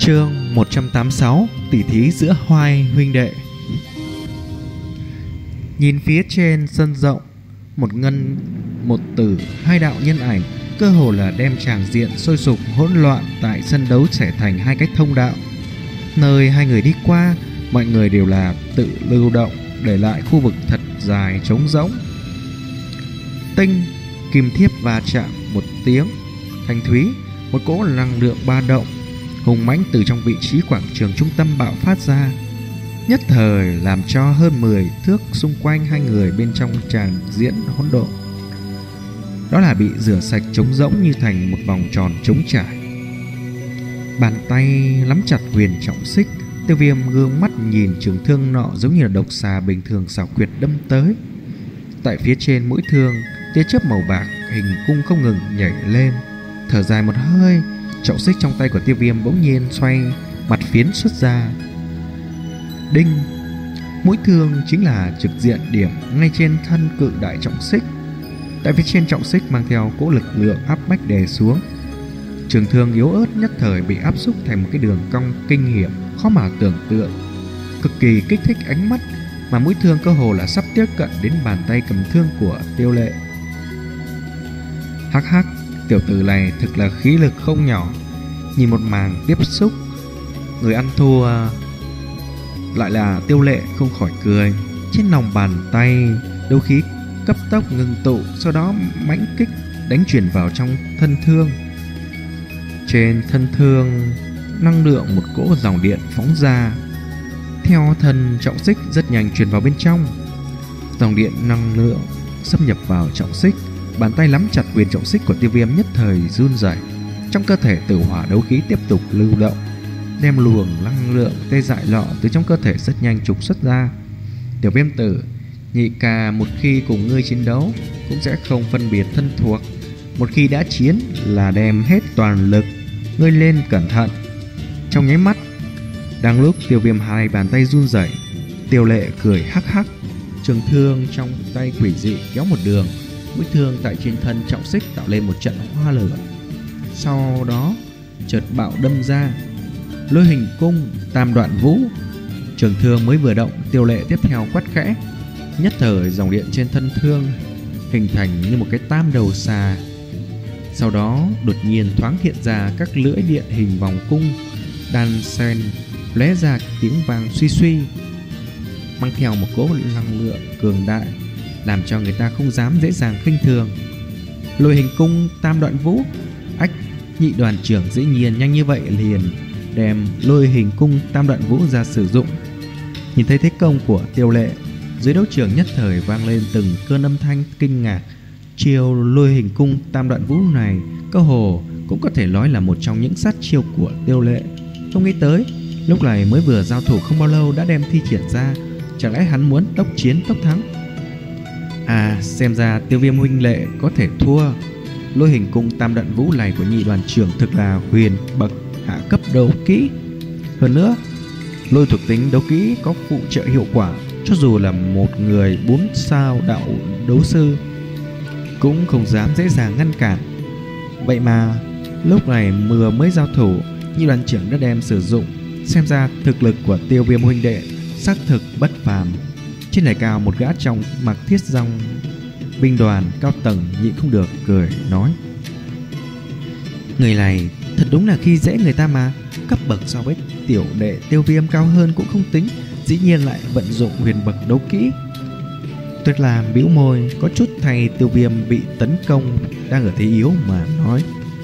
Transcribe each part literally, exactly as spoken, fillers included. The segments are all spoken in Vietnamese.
Chương một trăm tám mươi sáu. Tỉ thí giữa Hoài huynh đệ. Nhìn phía trên sân rộng, một ngân một tử hai đạo nhân ảnh cơ hồ là đem tràng diện sôi sục hỗn loạn tại sân đấu trở thành hai cái thông đạo. Nơi hai người đi qua, mọi người đều là tự lưu động, để lại khu vực thật dài trống rỗng. Tinh, kim thiếp va chạm một tiếng thanh thúy, một cỗ năng lượng ba động hùng mãnh từ trong vị trí quảng trường trung tâm bạo phát ra, nhất thời làm cho hơn mười thước xung quanh hai người bên trong tràng diễn hỗn độn. Đó là bị rửa sạch trống rỗng như thành một vòng tròn trống trải. Bàn tay nắm chặt huyền trọng xích, Tiêu Viêm gương mắt nhìn trường thương nọ giống như là độc xà bình thường xảo quyệt đâm tới. Tại phía trên mũi thương, tia chớp màu bạc hình cung không ngừng nhảy lên. Thở dài một hơi, trọng xích trong tay của Tiêu Viêm bỗng nhiên xoay, mặt phiến xuất ra. Đinh! Mũi thương chính là trực diện điểm ngay trên thân cự đại trọng xích. Tại phía trên trọng xích mang theo cỗ lực lượng áp bách đè xuống. Trường thương yếu ớt nhất thời bị áp xúc thành một cái đường cong kinh hiểm, khó mà tưởng tượng, cực kỳ kích thích ánh mắt, mà mũi thương cơ hồ là sắp tiếp cận đến bàn tay cầm thương của Tiêu Lệ. Hắc hắc, tiểu tử này thực là khí lực không nhỏ. Nhìn một màn tiếp xúc, người ăn thua lại là Tiêu Lệ không khỏi cười. Trên lòng bàn tay, đấu khí cấp tốc ngưng tụ, sau đó mãnh kích đánh chuyển vào trong thân thương. Trên thân thương, năng lượng một cỗ dòng điện phóng ra, theo thân trọng xích rất nhanh truyền vào bên trong. Dòng điện năng lượng xâm nhập vào trọng xích, bàn tay nắm chặt quyền trọng xích của Tiêu Viêm nhất thời run rẩy. Trong cơ thể tử hỏa đấu khí tiếp tục lưu động, đem luồng năng lượng tê dại lọ từ trong cơ thể rất nhanh trục xuất ra. Tiểu Viêm tử, nhị ca một khi cùng ngươi chiến đấu cũng sẽ không phân biệt thân thuộc, một khi đã chiến là đem hết toàn lực, ngươi lên cẩn thận. Trong nháy mắt, đang lúc Tiêu Viêm hai bàn tay run rẩy, Tiêu Lệ cười hắc hắc, trường thương trong tay quỷ dị kéo một đường, mũi thương tại trên thân trọng xích tạo lên một trận hoa lửa, sau đó chợt bạo đâm ra. Lôi hình cung tam đoạn vũ. Trường thương mới vừa động, Tiêu Lệ tiếp theo quát khẽ, nhất thời dòng điện trên thân thương hình thành như một cái tam đầu xà. Sau đó đột nhiên thoáng hiện ra các lưỡi điện hình vòng cung đan xen, lóe ra tiếng vang suy suy, mang theo một cỗ năng lượng cường đại, làm cho người ta không dám dễ dàng khinh thường. Lôi hình cung tam đoạn vũ. Ách, nhị đoàn trưởng dĩ nhiên nhanh như vậy liền đem lôi hình cung tam đoạn vũ ra sử dụng. Nhìn thấy thế công của Tiêu Lệ, dưới đấu trường nhất thời vang lên từng cơn âm thanh kinh ngạc. Chiêu lôi hình cung tam đoạn vũ này cơ hồ cũng có thể nói là một trong những sát chiêu của Tiêu Lệ. Không nghĩ tới lúc này mới vừa giao thủ không bao lâu đã đem thi triển ra. Chẳng lẽ hắn muốn tốc chiến tốc thắng? À, xem ra Tiêu Viêm huynh Lệ có thể thua. Lôi hình cung tam đoạn vũ này của nhị đoàn trưởng thực là huyền bậc hạ cấp đấu kỹ. Hơn nữa, lôi thuộc tính đấu kỹ có phụ trợ hiệu quả, cho dù là một người bốn sao đạo đấu sư cũng không dám dễ dàng ngăn cản. Vậy mà lúc này vừa mới giao thủ, nhị đoàn trưởng đã đem sử dụng. Xem ra thực lực của Tiêu Viêm huynh đệ xác thực bất phàm. Trên đài cao, một gã trong mặc thiết dòng binh đoàn cao tầng nhịn không được cười nói, người này thật đúng là khi dễ người ta mà. Cấp bậc so với tiểu đệ Tiêu Viêm cao hơn cũng không tính, dĩ nhiên lại vận dụng huyền bậc đấu kỹ. Tuyệt làm bĩu môi, có chút thay Tiêu Viêm bị tấn công đang ở thế yếu mà nói,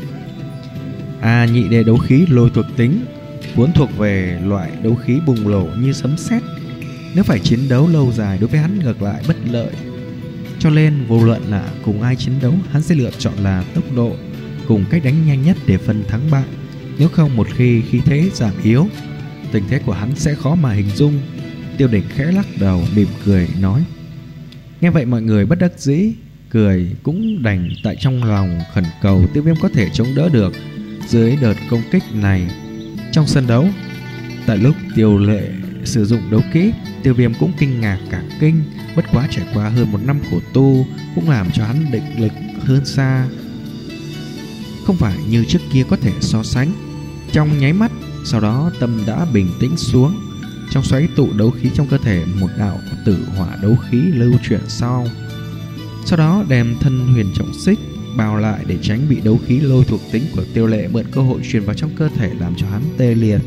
à, nhị đệ đấu khí lôi thuộc tính vốn thuộc về loại đấu khí bùng nổ như sấm sét, nếu phải chiến đấu lâu dài đối với hắn ngược lại bất lợi. Cho nên vô luận là cùng ai chiến đấu, hắn sẽ lựa chọn là tốc độ cùng cách đánh nhanh nhất để phân thắng bại. Nếu không, một khi khí thế giảm yếu, tình thế của hắn sẽ khó mà hình dung. Tiêu Đỉnh khẽ lắc đầu mỉm cười nói. Nghe vậy mọi người bất đắc dĩ cười, cũng đành tại trong lòng khẩn cầu Tiêu Viêm có thể chống đỡ được dưới đợt công kích này. Trong sân đấu, tại lúc Tiêu Lệ sử dụng đấu kỹ, Tiêu Viêm cũng kinh ngạc cả kinh. Bất quá trải qua hơn một năm khổ tu cũng làm cho hắn định lực hơn xa, không phải như trước kia có thể so sánh. Trong nháy mắt, Sau đó tâm đã bình tĩnh xuống. Trong xoáy tụ đấu khí trong cơ thể, một đạo tử hỏa đấu khí lưu chuyển sau. Sau đó đem thân huyền trọng xích bao lại để tránh bị đấu khí lôi thuộc tính của Tiêu Lệ mượn cơ hội truyền vào trong cơ thể, làm cho hắn tê liệt.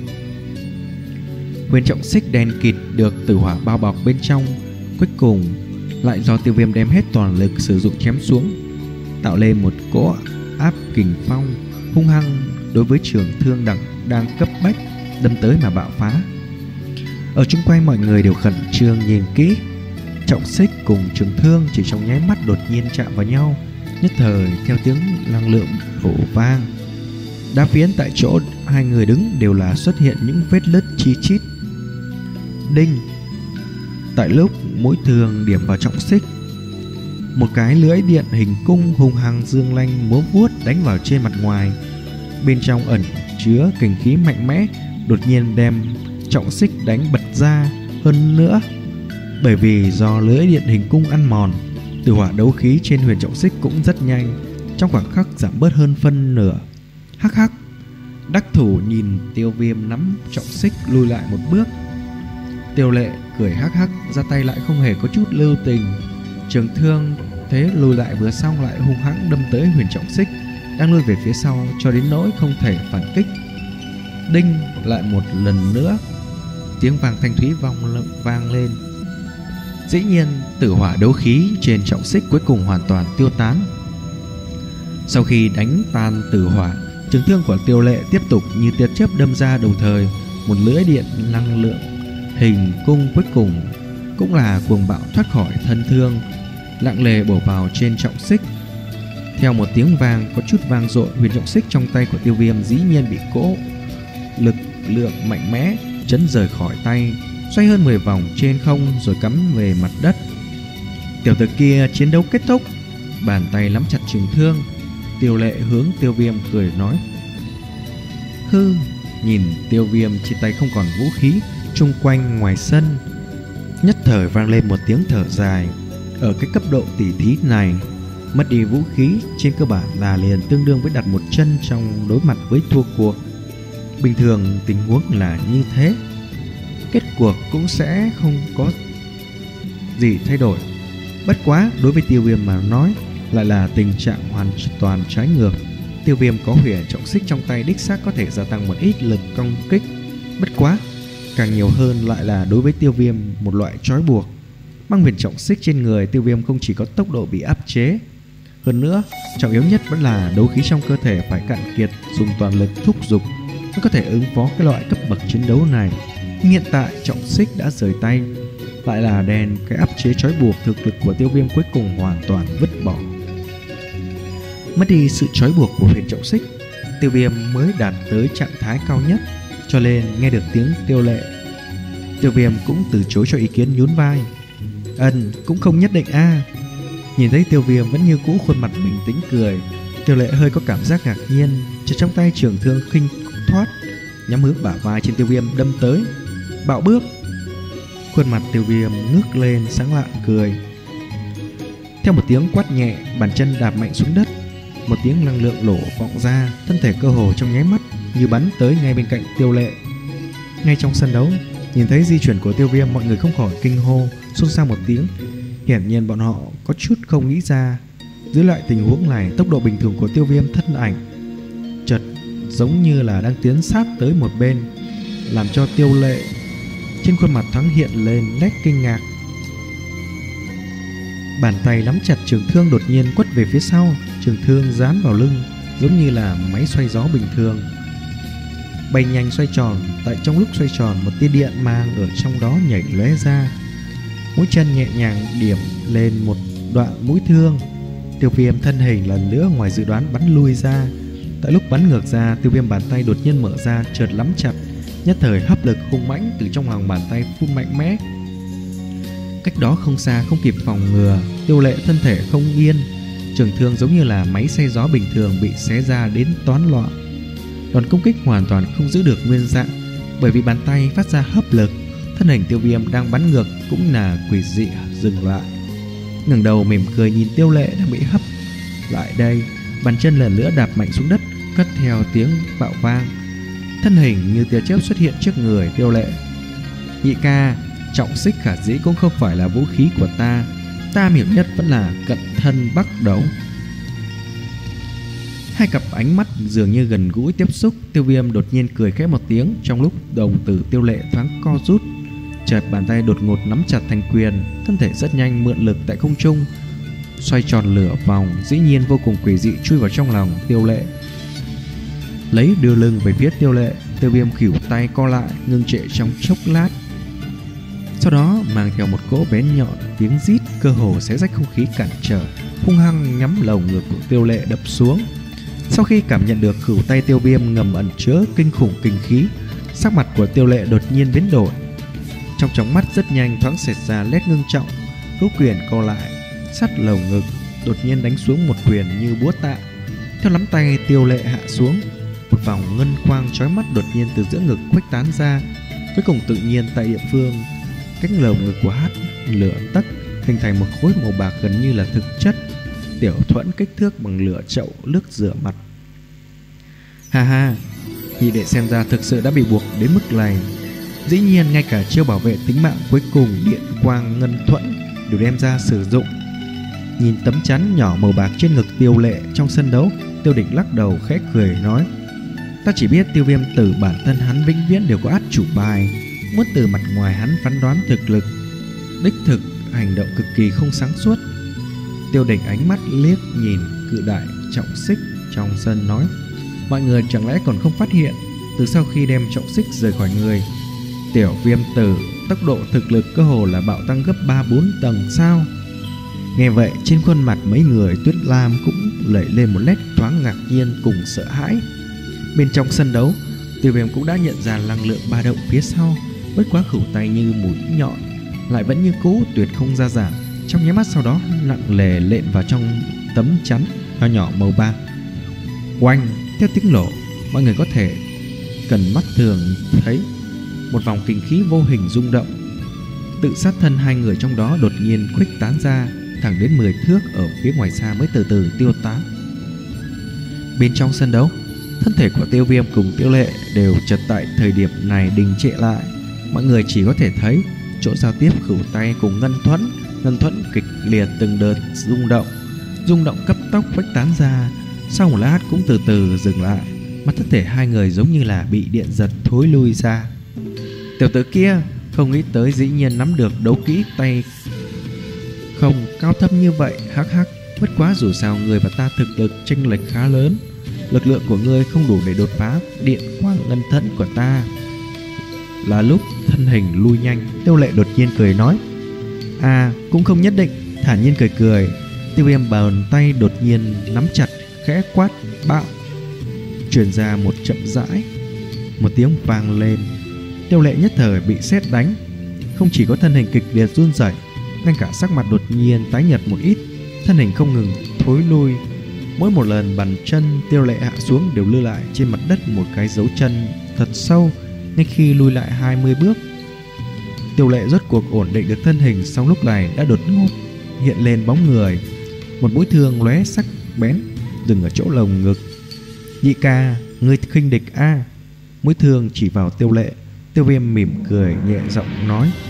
Huyền trọng xích đen kịt được tử hỏa bao bọc bên trong, cuối cùng lại do Tiêu Viêm đem hết toàn lực sử dụng chém xuống, tạo lên một cỗ áp kình phong hung hăng đối với trường thương đẳng đang cấp bách đâm tới mà bạo phá. Ở chung quanh mọi người đều khẩn trương nhìn kỹ. Trọng xích cùng trường thương chỉ trong nháy mắt đột nhiên chạm vào nhau, nhất thời theo tiếng năng lượng nổ vang. Đá phiến tại chỗ hai người đứng đều là xuất hiện những vết nứt chi chít. Đinh! Tại lúc mũi thương điểm vào trọng xích, một cái lưỡi điện hình cung hung hăng dương lanh múa vuốt đánh vào trên mặt ngoài. Bên trong ẩn chứa kình khí mạnh mẽ, đột nhiên đem trọng xích đánh bật ra. Hơn nữa, bởi vì do lưỡi điện hình cung ăn mòn, tử hỏa đấu khí trên huyền trọng xích cũng rất nhanh, trong khoảng khắc giảm bớt hơn phân nửa. Hắc hắc! Đắc thủ nhìn Tiêu Viêm nắm trọng xích lùi lại một bước. Tiêu Lệ cười hắc hắc, ra tay lại không hề có chút lưu tình. Trường thương thế lùi lại vừa xong lại hung hãng đâm tới huyền trọng xích đang lùi về phía sau cho đến nỗi không thể phản kích. Đinh! Lại một lần nữa, tiếng vàng thanh thúy vang vang lên. Dĩ nhiên, tử hỏa đấu khí trên trọng xích cuối cùng hoàn toàn tiêu tán. Sau khi đánh tan tử hỏa, trường thương của Tiêu Lệ tiếp tục như tia chớp đâm ra, đồng thời một lưỡi điện năng lượng hình cung cuối cùng cũng là cuồng bạo thoát khỏi thân thương, lặng lề bổ vào trên trọng xích. Theo một tiếng vang có chút vang dội, huyền trọng xích trong tay của Tiêu Viêm dĩ nhiên bị cỗ lực lượng mạnh mẽ chấn rời khỏi tay, xoay hơn mười vòng trên không rồi cắm về mặt đất. Tiểu tử kia chiến đấu kết thúc, bàn tay nắm chặt trường thương. Tiêu Lệ hướng Tiêu Viêm cười nói: hư. Nhìn Tiêu Viêm trên tay không còn vũ khí, chung quanh ngoài sân nhất thời vang lên một tiếng thở dài. Ở cái cấp độ tỉ thí này, mất đi vũ khí trên cơ bản là liền tương đương với đặt một chân trong đối mặt với thua cuộc. Bình thường tình huống là như thế, kết cuộc cũng sẽ không có gì thay đổi. Bất quá đối với Tiêu Viêm mà nói lại là tình trạng hoàn toàn trái ngược. Tiêu Viêm có huyền trọng xích trong tay, đích xác có thể gia tăng một ít lực công kích. Bất quá càng nhiều hơn lại là đối với Tiêu Viêm một loại trói buộc. Mang huyền trọng xích trên người, Tiêu Viêm không chỉ có tốc độ bị áp chế, hơn nữa trọng yếu nhất vẫn là đấu khí trong cơ thể phải cạn kiệt, dùng toàn lực thúc giục mới có thể ứng phó cái loại cấp bậc chiến đấu này. Nhưng hiện tại trọng xích đã rời tay, lại là đèn cái áp chế trói buộc, thực lực của Tiêu Viêm cuối cùng hoàn toàn vứt bỏ. Mất đi sự trói buộc của huyền trọng xích, Tiêu Viêm mới đạt tới trạng thái cao nhất. Cho nên nghe được tiếng Tiêu Lệ, Tiêu Viêm cũng từ chối cho ý kiến, nhún vai: ân, cũng không nhất định a. À. Nhìn thấy Tiêu Viêm vẫn như cũ khuôn mặt bình tĩnh cười, Tiêu Lệ hơi có cảm giác ngạc nhiên, chợt trong tay trường thương khinh thoát nhắm hướng bả vai trên Tiêu Viêm đâm tới. Bạo bước! Khuôn mặt Tiêu Viêm ngước lên sáng lạng cười. Theo một tiếng quát nhẹ, bàn chân đạp mạnh xuống đất, một tiếng năng lượng nổ vọng ra, thân thể cơ hồ trong nháy mắt như bắn tới ngay bên cạnh Tiêu Lệ. Ngay trong sân đấu, nhìn thấy di chuyển của Tiêu Viêm, mọi người không khỏi kinh hô, xôn xao một tiếng. Hiển nhiên bọn họ có chút không nghĩ ra, dưới loại tình huống này, tốc độ bình thường của Tiêu Viêm thân ảnh chợt giống như là đang tiến sát tới một bên, làm cho Tiêu Lệ trên khuôn mặt thoáng hiện lên nét kinh ngạc. Bàn tay nắm chặt trường thương đột nhiên quất về phía sau, trường thương dán vào lưng giống như là máy xoay gió bình thường, bay nhanh xoay tròn. Tại trong lúc xoay tròn, một tia điện mang ở trong đó nhảy lóe ra, mũi chân nhẹ nhàng điểm lên một đoạn mũi thương. Tiêu Viêm thân hình lần nữa ngoài dự đoán bắn lui ra. Tại lúc bắn ngược ra, Tiêu Viêm bàn tay đột nhiên mở ra, chợt nắm chặt, nhất thời hấp lực hung mãnh từ trong lòng bàn tay phun mạnh mẽ. Cách đó không xa, không kịp phòng ngừa, Tiêu Lệ thân thể không yên, trường thương giống như là máy xay gió bình thường bị xé ra đến toán loạn. Đòn công kích hoàn toàn không giữ được nguyên dạng, bởi vì bàn tay phát ra hấp lực, thân hình Tiêu Viêm đang bắn ngược cũng là quỷ dị dừng lại, ngẩng đầu mỉm cười nhìn Tiêu Lệ đang bị hấp lại đây. Bàn chân lần nữa đạp mạnh xuống đất, cất theo tiếng bạo vang. thân hình như tia chớp xuất hiện trước người Tiêu Lệ. Nhị ca, trọng xích khả dĩ cũng không phải là vũ khí của ta, ta am hiểu nhất vẫn là cận thân bắc đấu. Hai cặp ánh mắt dường như gần gũi tiếp xúc. Tiêu Viêm đột nhiên cười khẽ một tiếng, trong lúc đồng tử Tiêu Lệ thoáng co rút, chợt bàn tay đột ngột nắm chặt thành quyền, thân thể rất nhanh mượn lực tại không trung xoay tròn lửa vòng, dĩ nhiên vô cùng quỷ dị chui vào trong lòng Tiêu Lệ. Lấy đưa lưng về phía Tiêu Lệ, Tiêu Viêm khỉu tay co lại, ngưng trệ trong chốc lát, sau đó mang theo một cỗ bén nhọn, tiếng rít cơ hồ xé rách không khí cản trở, hung hăng nhắm lồng ngực của Tiêu Lệ đập xuống. Sau khi cảm nhận được khỉu tay Tiêu Viêm ngầm ẩn chứa kinh khủng kinh khí, sắc mặt của Tiêu Lệ đột nhiên biến đổi, trong tròng mắt rất nhanh thoáng xẹt ra nét ngưng trọng, hữu quyền co lại sát lồng ngực, đột nhiên đánh xuống một quyền như búa tạ. Theo nắm tay Tiêu Lệ hạ xuống, một vòng ngân quang chói mắt đột nhiên từ giữa ngực khuếch tán ra, cuối cùng tự nhiên tại địa phương cánh lồng ngực của hát lửa tấc hình thành một khối màu bạc gần như là thực chất, tiểu thuẫn kích thước bằng lửa chậu nước rửa mặt. Ha ha, nhị đệ xem ra thực sự đã bị buộc đến mức này. Dĩ nhiên ngay cả chiêu bảo vệ tính mạng cuối cùng điện quang ngân thuẫn đều đem ra sử dụng. Nhìn tấm chắn nhỏ màu bạc trên ngực Tiêu Lệ trong sân đấu, Tiêu Đỉnh lắc đầu khẽ cười nói: ta chỉ biết Tiêu Viêm tử bản thân hắn vĩnh viễn đều có át chủ bài, muốn từ mặt ngoài hắn phán đoán thực lực, đích thực hành động cực kỳ không sáng suốt. Tiêu Đỉnh ánh mắt liếc nhìn cự đại trọng xích trong sân nói: mọi người chẳng lẽ còn không phát hiện, từ sau khi đem trọng xích rời khỏi người, Tiểu Viêm tử tốc độ thực lực cơ hồ là bạo tăng gấp ba bốn tầng sao? Nghe vậy, trên khuôn mặt mấy người Tuyết Lam cũng lẩy lên một nét thoáng ngạc nhiên cùng sợ hãi. Bên trong sân đấu, Tiêu Viêm cũng đã nhận ra năng lượng ba động phía sau, bất quá khỉu tay như mũi nhọn lại vẫn như cũ tuyệt không ra giảm, trong nháy mắt sau đó nặng lề lện vào trong tấm chắn nho nhỏ màu bạc. Oanh, theo tiếng nổ, mọi người có thể cần mắt thường thấy một vòng kinh khí vô hình rung động, tự sát thân hai người trong đó đột nhiên khuếch tán ra thẳng đến mười thước ở phía ngoài xa mới từ từ tiêu tán. Bên trong sân đấu, thân thể của Tiêu Viêm cùng Tiêu Lệ đều chợt tại thời điểm này đình trệ lại. Mọi người chỉ có thể thấy chỗ giao tiếp khỉu tay cùng ngân thuẫn, ngân thuẫn kịch liệt từng đợt rung động, rung động cấp tốc khuếch tán ra, sau một lát cũng từ từ dừng lại, mà thân thể hai người giống như là bị điện giật thối lui ra. Tiểu tử kia không nghĩ tới dĩ nhiên nắm được đấu kỹ tay không cao thâm như vậy, hắc hắc. Bất quá dù sao người và ta thực lực chênh lệch khá lớn, lực lượng của ngươi không đủ để đột phá điện quang ngân thuẫn của ta. Là lúc thân hình lui nhanh, Tiêu Lệ đột nhiên cười nói: à, cũng không nhất định. Thản nhiên cười cười, Tiêu Viêm bàn tay đột nhiên nắm chặt, khẽ quát bạo, truyền ra một chậm rãi, một tiếng vang lên. Tiêu Lệ nhất thời bị sét đánh, không chỉ có thân hình kịch liệt run rẩy, ngay cả sắc mặt đột nhiên tái nhợt một ít, thân hình không ngừng thối lui. Mỗi một lần bàn chân Tiêu Lệ hạ xuống đều lưu lại trên mặt đất một cái dấu chân thật sâu. Ngay khi lui lại hai mươi bước, Tiêu Lệ rốt cuộc ổn định được thân hình, xong lúc này đã đột ngột hiện lên bóng người, một mũi thương lóe sắc bén dừng ở chỗ lồng ngực. Nhị ca, ngươi khinh địch a? Mũi thương chỉ vào Tiêu Lệ. Tiêu Viêm mỉm cười nhẹ giọng nói: